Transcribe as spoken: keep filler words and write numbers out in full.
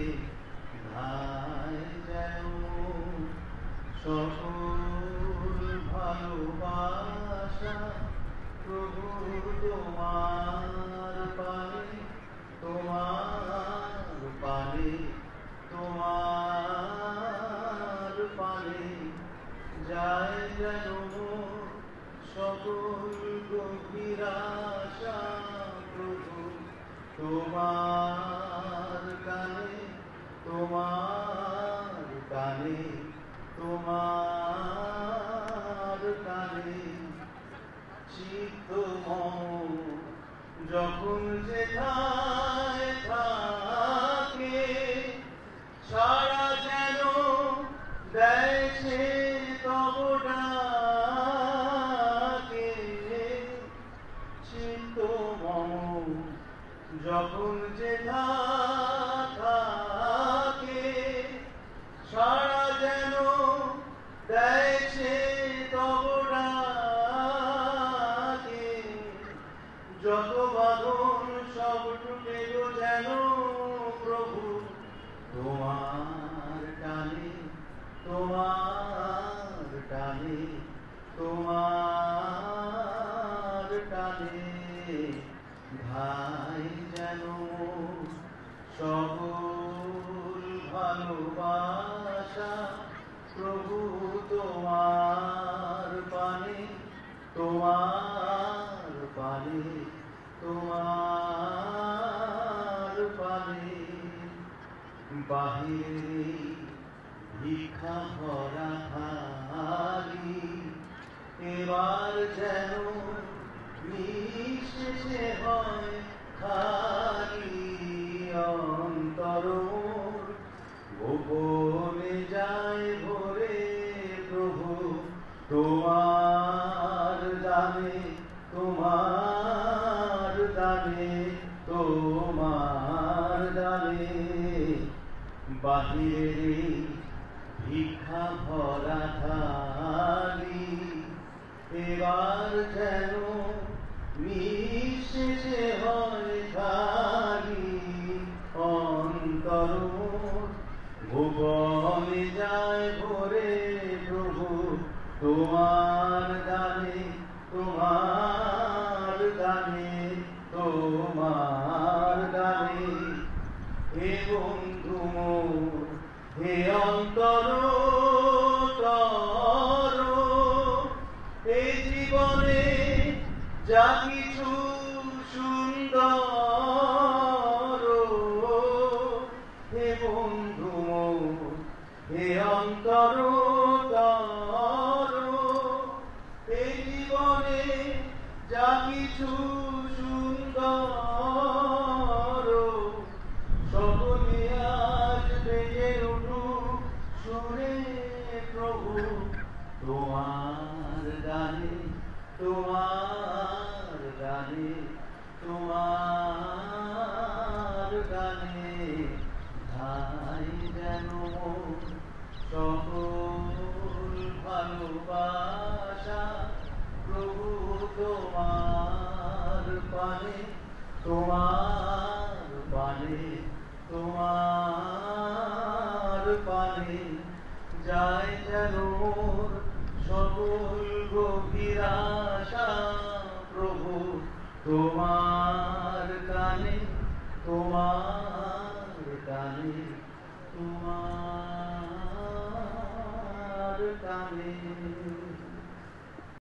ধায় যেন সকল ভালোবাসা প্রভু তোমার পানে, তোমার পানে, তোমার পানে যায় যেন সকল গভীর আশা প্রভু তোমার কানে, তোমার কানে, তোমার কানে চিত্ত মন যখন যেথায় থাকে সারা যেন দেয় সে তব ডাকে। চিত্ত মন যখন যেথায় থাকে সারা যেন দেয় সে তব ডাকে। যত বাঁধন সব টুটে গো যেন প্রভু তোমার টানে, তোমার টানে, তোমার টানে ধায় যেন সকল ভালোবাসা প্রভু তোমার পানে, তোমার পানে, তোমার পানে। বাহিরে ভিক্ষা ভরা থালি এবার যেন নিঃশেষে হয় খালি। অন্তর গোপনে যায় ভরে প্রভু তোমার দানে, তোমার দানে, তোমার দানে। বাহিরে ভিক্ষা ভরা থালি এবার যেন নিঃশেষে হয় খালি। অন্তর ভুবনে যায় ভরে প্রভু তোমার দানে, তোমার দানে, তোমার দানে। হে বন্ধু মোর, হে অন্তর তর এই জীবনে যা কিছু সুন্দর। হে বন্ধু মোর, হে অন্তর তর এই জীবনে যা কিছু সুন্দর সকলে আজ বেজে উঠুক সুরে প্রভু তোমার গানে, তোমার গানে, তোমার গানে ধায় যেন সকল ভালোবাসা প্রভু তোমার পানে, তোমার পানে, তোমার পানে যায় যেন সকল গভীর আশা প্রভু তোমার কানে, তোমার কানে, তোমার কানে।